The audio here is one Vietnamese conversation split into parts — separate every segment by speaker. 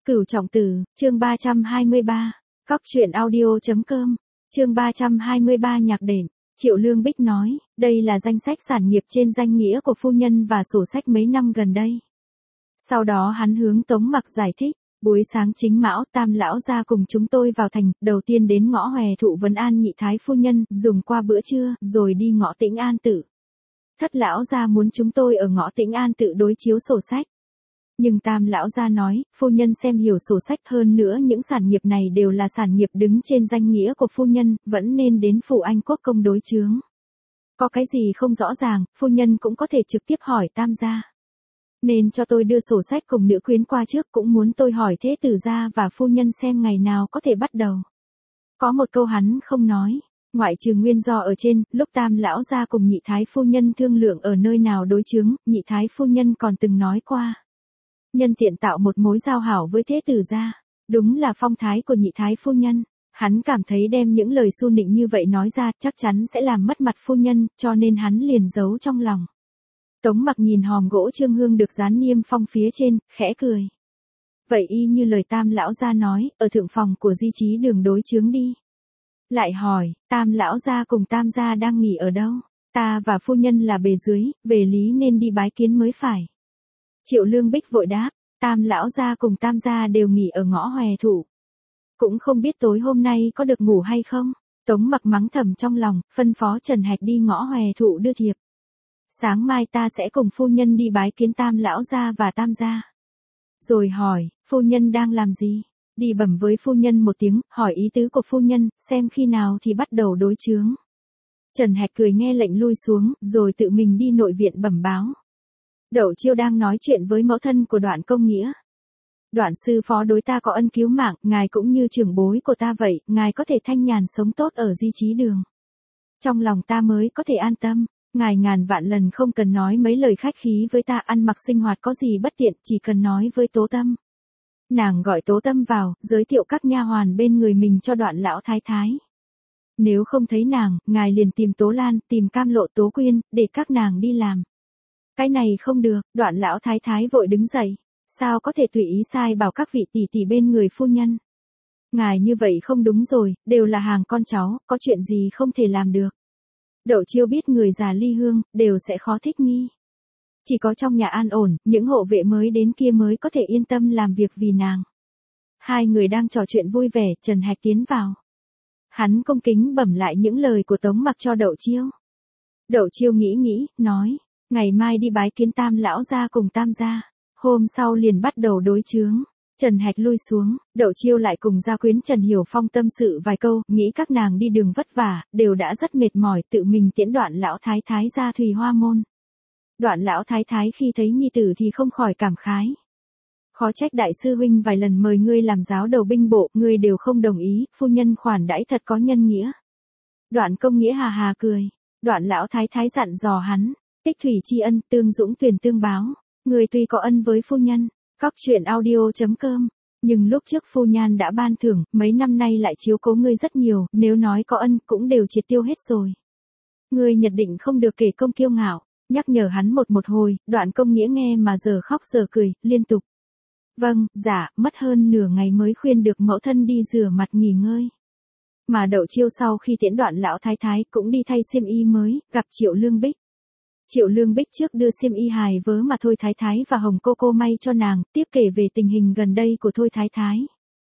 Speaker 1: Cửu Trọng Tử, chương 323, Cóc truyện audio.com, chương 323 nhạc đệm. Triệu Lương Bích nói, đây là danh sách sản nghiệp trên danh nghĩa của phu nhân và sổ sách mấy năm gần đây. Sau đó hắn hướng Tống Mặc giải thích, buổi sáng chính mão Tam lão gia cùng chúng tôi vào thành, đầu tiên đến ngõ Hòe Thụ vấn an nhị thái phu nhân, dùng qua bữa trưa, rồi đi ngõ Tĩnh An Tự. Thất lão gia muốn chúng tôi ở ngõ Tĩnh An Tự đối chiếu sổ sách. Nhưng Tam lão gia nói, phu nhân xem hiểu sổ sách, hơn nữa những sản nghiệp này đều là sản nghiệp đứng trên danh nghĩa của phu nhân, vẫn nên đến phủ Anh Quốc công đối chướng. Có cái gì không rõ ràng, phu nhân cũng có thể trực tiếp hỏi Tam gia. Nên cho tôi đưa sổ sách cùng nữ quyến qua trước, cũng muốn tôi hỏi thế tử gia và phu nhân xem ngày nào có thể bắt đầu. Có một câu hắn không nói, ngoại trừ nguyên do ở trên, lúc Tam lão gia cùng nhị thái phu nhân thương lượng ở nơi nào đối chướng, nhị thái phu nhân còn từng nói qua. Nhân tiện tạo một mối giao hảo với thế tử gia, đúng là phong thái của nhị thái phu nhân. Hắn cảm thấy đem những lời su nịnh như vậy nói ra chắc chắn sẽ làm mất mặt phu nhân, cho nên hắn liền giấu trong lòng. Tống Mặc nhìn hòm gỗ trương hương được dán niêm phong phía trên, khẽ cười. Vậy y như lời Tam lão gia nói, ở thượng phòng của Di Chí Đường đối chướng đi. Lại hỏi, Tam lão gia cùng Tam gia đang nghỉ ở đâu? Ta và phu nhân là bề dưới, về lý nên đi bái kiến mới phải. Triệu Lương Bích vội đáp, Tam lão gia cùng Tam gia đều nghỉ ở ngõ Hòe Thụ. Cũng không biết tối hôm nay có được ngủ hay không. Tống Mặc mắng thầm trong lòng, phân phó Trần Hạch đi ngõ Hòe Thụ đưa thiệp. Sáng mai ta sẽ cùng phu nhân đi bái kiến Tam lão gia và Tam gia. Rồi hỏi, phu nhân đang làm gì? Đi bẩm với phu nhân một tiếng, hỏi ý tứ của phu nhân, xem khi nào thì bắt đầu đối chướng. Trần Hạch cười nghe lệnh lui xuống, rồi tự mình đi nội viện bẩm báo. Đậu Chiêu đang nói chuyện với mẫu thân của Đoạn Công Nghĩa. Đoạn sư phó đối ta có ân cứu mạng, ngài cũng như trưởng bối của ta vậy, ngài có thể thanh nhàn sống tốt ở Di Chí Đường. Trong lòng ta mới có thể an tâm, ngài ngàn vạn lần không cần nói mấy lời khách khí với ta, ăn mặc sinh hoạt có gì bất tiện, chỉ cần nói với Tố Tâm. Nàng gọi Tố Tâm vào, giới thiệu các nha hoàn bên người mình cho Đoạn lão thái thái. Nếu không thấy nàng, ngài liền tìm Tố Lan, tìm Cam Lộ, Tố Quyên, để các nàng đi làm. Cái này không được, Đoạn lão thái thái vội đứng dậy. Sao có thể tùy ý sai bảo các vị tỷ tỷ bên người phu nhân? Ngài như vậy không đúng rồi, đều là hàng con cháu, có chuyện gì không thể làm được. Đậu Chiêu biết người già ly hương, đều sẽ khó thích nghi. Chỉ có trong nhà an ổn, những hộ vệ mới đến kia mới có thể yên tâm làm việc vì nàng. Hai người đang trò chuyện vui vẻ, Trần Hạch tiến vào. Hắn cung kính bẩm lại những lời của Tống Mặc cho Đậu Chiêu. Đậu Chiêu nghĩ, nói, ngày mai đi bái kiến Tam lão gia cùng Tam gia. Hôm sau liền bắt đầu đối chướng. Trần Hạch lui xuống, Đậu Chiêu lại cùng gia quyến Trần Hiểu Phong tâm sự vài câu, nghĩ các nàng đi đường vất vả, đều đã rất mệt mỏi, tự mình tiễn Đoạn lão thái thái ra Thùy Hoa môn. Đoạn lão thái thái khi thấy nhi tử thì không khỏi cảm khái. Khó trách đại sư huynh vài lần mời ngươi làm giáo đầu binh bộ, ngươi đều không đồng ý, phu nhân khoản đãi thật có nhân nghĩa. Đoạn Công Nghĩa hà hà cười. Đoạn lão thái thái dặn dò hắn, tích thủy tri ân, tương dũng tuyển tương báo. Người tuy có ân với phu nhân, Cóc truyện audio.com, nhưng lúc trước phu nhan đã ban thưởng, mấy năm nay lại chiếu cố ngươi rất nhiều, nếu nói có ân cũng đều triệt tiêu hết rồi. Ngươi nhất định không được kể công kiêu ngạo, nhắc nhở hắn một hồi, Đoạn Công Nghĩa nghe mà giờ khóc giờ cười, liên tục. Vâng, dạ, mất hơn nửa ngày mới khuyên được mẫu thân đi rửa mặt nghỉ ngơi. Mà Đậu Chiêu sau khi tiễn Đoạn lão thái thái cũng đi thay xiêm y mới, gặp Triệu Lương Bích. Triệu Lương Bích trước đưa xiêm y hài vớ mà Thôi Thái Thái và Hồng cô may cho nàng, tiếp kể về tình hình gần đây của Thôi Thái Thái.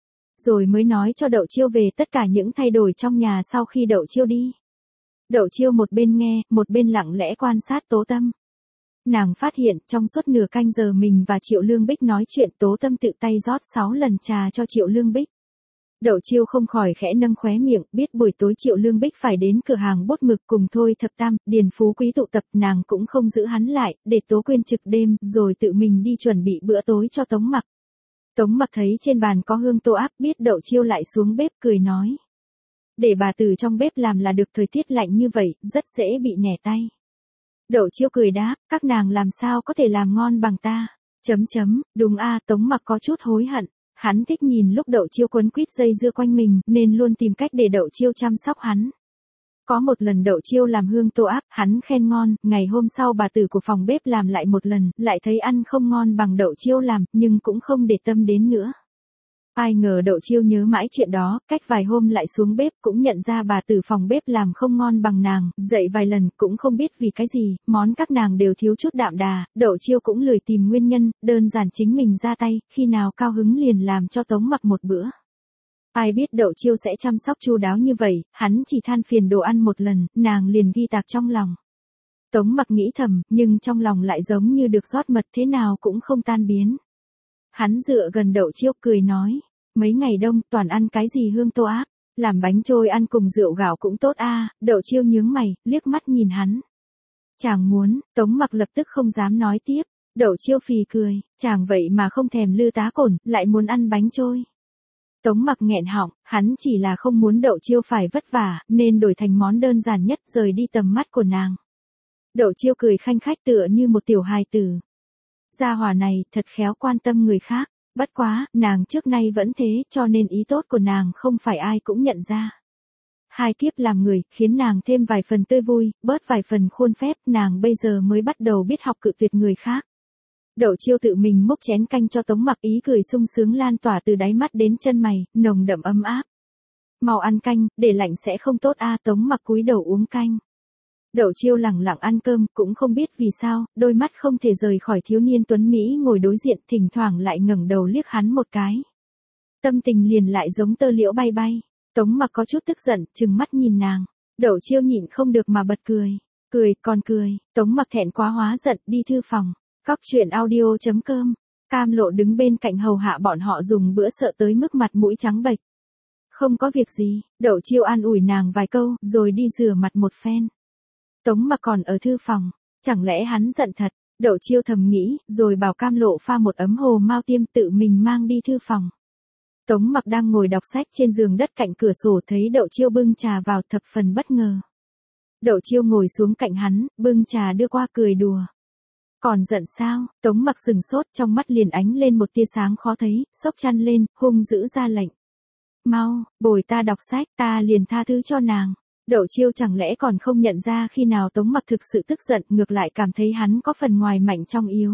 Speaker 1: Rồi mới nói cho Đậu Chiêu về tất cả những thay đổi trong nhà sau khi Đậu Chiêu đi. Đậu Chiêu một bên nghe, một bên lặng lẽ quan sát Tố Tâm. Nàng phát hiện trong suốt nửa canh giờ mình và Triệu Lương Bích nói chuyện, Tố Tâm tự tay rót 6 lần trà cho Triệu Lương Bích. Đậu Chiêu không khỏi khẽ nâng khóe miệng, biết buổi tối Triệu Lương Bích phải đến cửa hàng bút mực cùng Thôi Thập Tam, Điền Phú Quý tụ tập, nàng cũng không giữ hắn lại, để Tố Quyên trực đêm, rồi tự mình đi chuẩn bị bữa tối cho Tống Mặc. Tống Mặc thấy trên bàn có hương tô áp, biết Đậu Chiêu lại xuống bếp, cười nói. Để bà từ trong bếp làm là được, thời tiết lạnh như vậy, rất dễ bị nẻ tay. Đậu Chiêu cười đáp, các nàng làm sao có thể làm ngon bằng ta. Đúng a, Tống Mặc có chút hối hận. Hắn thích nhìn lúc Đậu Chiêu quấn quýt dây dưa quanh mình, nên luôn tìm cách để Đậu Chiêu chăm sóc hắn. Có một lần Đậu Chiêu làm hương tô áp, hắn khen ngon, ngày hôm sau bà tử của phòng bếp làm lại một lần, lại thấy ăn không ngon bằng Đậu Chiêu làm, nhưng cũng không để tâm đến nữa. Ai ngờ Đậu Chiêu nhớ mãi chuyện đó, cách vài hôm lại xuống bếp cũng nhận ra bà từ phòng bếp làm không ngon bằng nàng, dậy vài lần cũng không biết vì cái gì, món các nàng đều thiếu chút đạm đà, Đậu Chiêu cũng lười tìm nguyên nhân, đơn giản chính mình ra tay, khi nào cao hứng liền làm cho Tống Mặc một bữa. Ai biết Đậu Chiêu sẽ chăm sóc chu đáo như vậy, hắn chỉ than phiền đồ ăn một lần, nàng liền ghi tạc trong lòng. Tống Mặc nghĩ thầm, nhưng trong lòng lại giống như được rót mật thế nào cũng không tan biến. Hắn dựa gần Đậu Chiêu cười nói, mấy ngày đông toàn ăn cái gì hương tô ác, làm bánh trôi ăn cùng rượu gạo cũng tốt a. Đậu Chiêu nhướng mày, liếc mắt nhìn hắn. Chàng muốn, Tống Mặc lập tức không dám nói tiếp, Đậu Chiêu phì cười, chàng vậy mà không thèm lư tá cổn, lại muốn ăn bánh trôi. Tống Mặc nghẹn họng, hắn chỉ là không muốn Đậu Chiêu phải vất vả, nên đổi thành món đơn giản nhất rời đi tầm mắt của nàng. Đậu Chiêu cười khanh khách tựa như một tiểu hài tử. Gia hỏa này thật khéo quan tâm người khác, bất quá, nàng trước nay vẫn thế cho nên ý tốt của nàng không phải ai cũng nhận ra. Hai kiếp làm người, khiến nàng thêm vài phần tươi vui, bớt vài phần khuôn phép, nàng bây giờ mới bắt đầu biết học cự tuyệt người khác. Đậu Chiêu tự mình múc chén canh cho Tống Mặc, ý cười sung sướng lan tỏa từ đáy mắt đến chân mày, nồng đậm ấm áp. Mau ăn canh, để lạnh sẽ không tốt a. Tống Mặc cúi đầu uống canh. Đậu Chiêu lẳng lặng ăn cơm, cũng không biết vì sao, đôi mắt không thể rời khỏi thiếu niên tuấn Mỹ ngồi đối diện, thỉnh thoảng lại ngẩng đầu liếc hắn một cái. Tâm tình liền lại giống tơ liễu bay bay. Tống Mặc có chút tức giận, trừng mắt nhìn nàng. Đậu Chiêu nhịn không được mà bật cười. Cười, còn cười. Tống Mặc thẹn quá hóa giận, đi thư phòng. Cóc truyện audio.com. Cam Lộ đứng bên cạnh hầu hạ bọn họ dùng bữa sợ tới mức mặt mũi trắng bệch. Không có việc gì, Đậu Chiêu an ủi nàng vài câu, rồi đi rửa mặt một phen. Tống Mặc còn ở thư phòng, chẳng lẽ hắn giận thật, Đậu Chiêu thầm nghĩ, rồi bảo Cam Lộ pha một ấm hồ mao tiêm tự mình mang đi thư phòng. Tống Mặc đang ngồi đọc sách trên giường đất cạnh cửa sổ thấy Đậu Chiêu bưng trà vào thập phần bất ngờ. Đậu Chiêu ngồi xuống cạnh hắn, bưng trà đưa qua cười đùa. Còn giận sao? Tống Mặc sừng sốt, trong mắt liền ánh lên một tia sáng khó thấy, xốc chăn lên, hung dữ ra lệnh. Mau, bồi ta đọc sách, ta liền tha thứ cho nàng. Đậu Chiêu chẳng lẽ còn không nhận ra khi nào Tống Mặc thực sự tức giận, ngược lại cảm thấy hắn có phần ngoài mạnh trong yếu.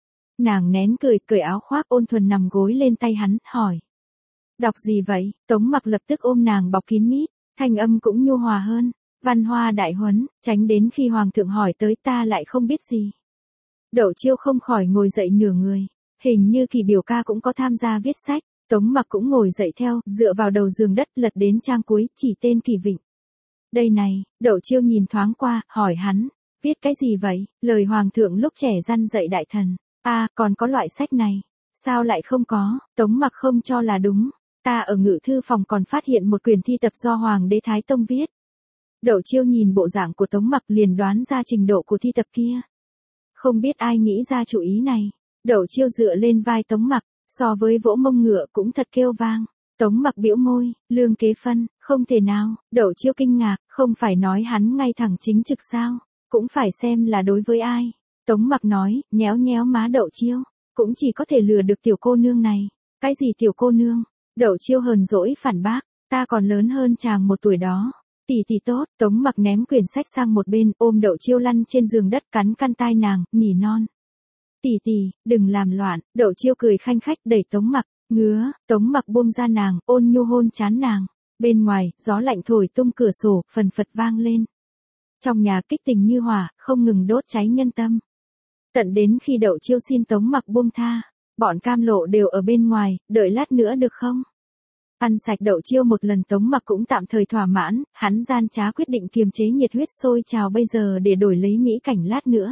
Speaker 1: Nàng nén cười, cởi áo khoác ôn thuần nằm gối lên tay hắn, hỏi. Đọc gì vậy? Tống Mặc lập tức ôm nàng bọc kín mít, thanh âm cũng nhu hòa hơn. Văn hoa đại huấn, tránh đến khi hoàng thượng hỏi tới ta lại không biết gì. Đậu Chiêu không khỏi ngồi dậy nửa người, hình như Kỳ biểu ca cũng có tham gia viết sách. Tống Mặc cũng ngồi dậy theo, dựa vào đầu giường đất lật đến trang cuối, chỉ tên Kỳ Vịnh. Đây này, Đậu Chiêu nhìn thoáng qua, hỏi hắn, viết cái gì vậy? Lời hoàng thượng lúc trẻ răn dạy đại thần. Còn có loại sách này. Sao lại không có? Tống Mặc không cho là đúng. Ta ở ngự thư phòng còn phát hiện một quyển thi tập do Hoàng đế Thái Tông viết. Đậu Chiêu nhìn bộ dạng của Tống Mặc liền đoán ra trình độ của thi tập kia. Không biết ai nghĩ ra chủ ý này. Đậu Chiêu dựa lên vai Tống Mặc, so với vỗ mông ngựa cũng thật kêu vang. Tống Mặc bĩu môi, lương kế phân, không thể nào. Đậu Chiêu kinh ngạc, không phải nói hắn ngay thẳng chính trực sao, cũng phải xem là đối với ai. Tống Mặc nói, nhéo nhéo má Đậu Chiêu, cũng chỉ có thể lừa được tiểu cô nương này. Cái gì tiểu cô nương? Đậu Chiêu hờn dỗi phản bác, ta còn lớn hơn chàng một tuổi đó. Tỷ tỷ tốt. Tống Mặc ném quyển sách sang một bên, ôm Đậu Chiêu lăn trên giường đất, cắn căn tai nàng, nỉ non. Tỷ tỷ, đừng làm loạn. Đậu Chiêu cười khanh khách đẩy Tống Mặc, ngứa. Tống Mặc buông ra nàng, ôn nhu hôn trán nàng. Bên ngoài, gió lạnh thổi tung cửa sổ, phần phật vang lên. Trong nhà kích tình như hỏa, không ngừng đốt cháy nhân tâm. Tận đến khi Đậu Chiêu xin Tống Mặc buông tha, bọn Cam Lộ đều ở bên ngoài, đợi lát nữa được không? Ăn sạch Đậu Chiêu một lần, Tống Mặc cũng tạm thời thỏa mãn, hắn gian trá quyết định kiềm chế nhiệt huyết sôi trào bây giờ để đổi lấy mỹ cảnh lát nữa.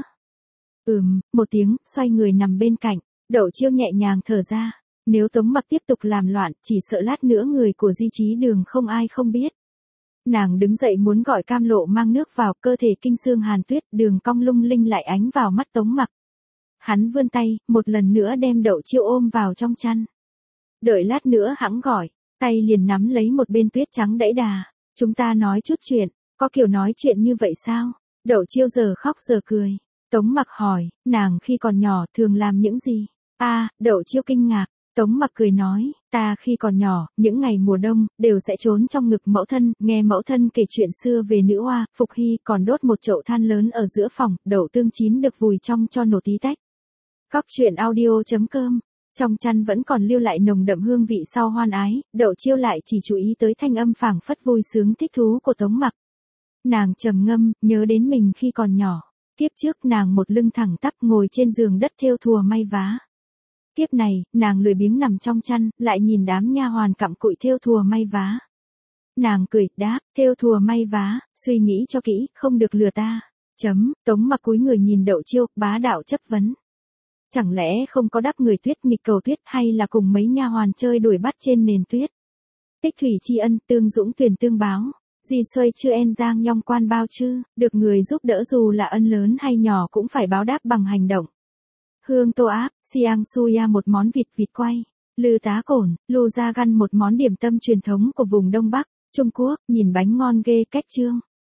Speaker 1: Một tiếng, xoay người nằm bên cạnh, Đậu Chiêu nhẹ nhàng thở ra. Nếu Tống Mặc tiếp tục làm loạn, chỉ sợ lát nữa người của Di Chí Đường không ai không biết. Nàng đứng dậy muốn gọi Cam Lộ mang nước vào, cơ thể kinh xương hàn tuyết, đường cong lung linh lại ánh vào mắt Tống Mặc. Hắn vươn tay, một lần nữa đem Đậu Chiêu ôm vào trong chăn. Đợi lát nữa hẵng gọi, tay liền nắm lấy một bên tuyết trắng đẫy đà. Chúng ta nói chút chuyện, có kiểu nói chuyện như vậy sao? Đậu Chiêu giờ khóc giờ cười. Tống Mặc hỏi, nàng khi còn nhỏ thường làm những gì? Đậu Chiêu kinh ngạc. Tống Mặc cười nói, ta khi còn nhỏ, những ngày mùa đông, đều sẽ trốn trong ngực mẫu thân, nghe mẫu thân kể chuyện xưa về nữ oa, Phục Hy, còn đốt một chậu than lớn ở giữa phòng, đậu tương chín được vùi trong cho nổ tí tách. Cóc truyện audio.com Trong chăn vẫn còn lưu lại nồng đậm hương vị sau hoan ái, Đậu Chiêu lại chỉ chú ý tới thanh âm phảng phất vui sướng thích thú của Tống Mặc. Nàng trầm ngâm, nhớ đến mình khi còn nhỏ. Kiếp trước nàng một lưng thẳng tắp ngồi trên giường đất thêu thùa may vá. Kiếp này, nàng lười biếng nằm trong chăn, lại nhìn đám nha hoàn cặm cụi thêu thùa may vá. Nàng cười, đáp, thêu thùa may vá, suy nghĩ cho kỹ, không được lừa ta. Tống Mặc cúi người nhìn Đậu Chiêu, bá đạo chất vấn. Chẳng lẽ không có đắp người tuyết nghịch cầu tuyết hay là cùng mấy nha hoàn chơi đuổi bắt trên nền tuyết? Tích thủy tri ân, tương dũng tuyển tương báo. Di xuôi chưa en giang nhong quan bao chư, được người giúp đỡ dù là ân lớn hay nhỏ cũng phải báo đáp bằng hành động. Hương tô áp, siang suya một món vịt quay, lư tá cổn, lu da gan một món điểm tâm truyền thống của vùng Đông Bắc, Trung Quốc, nhìn bánh ngon ghê cách trương.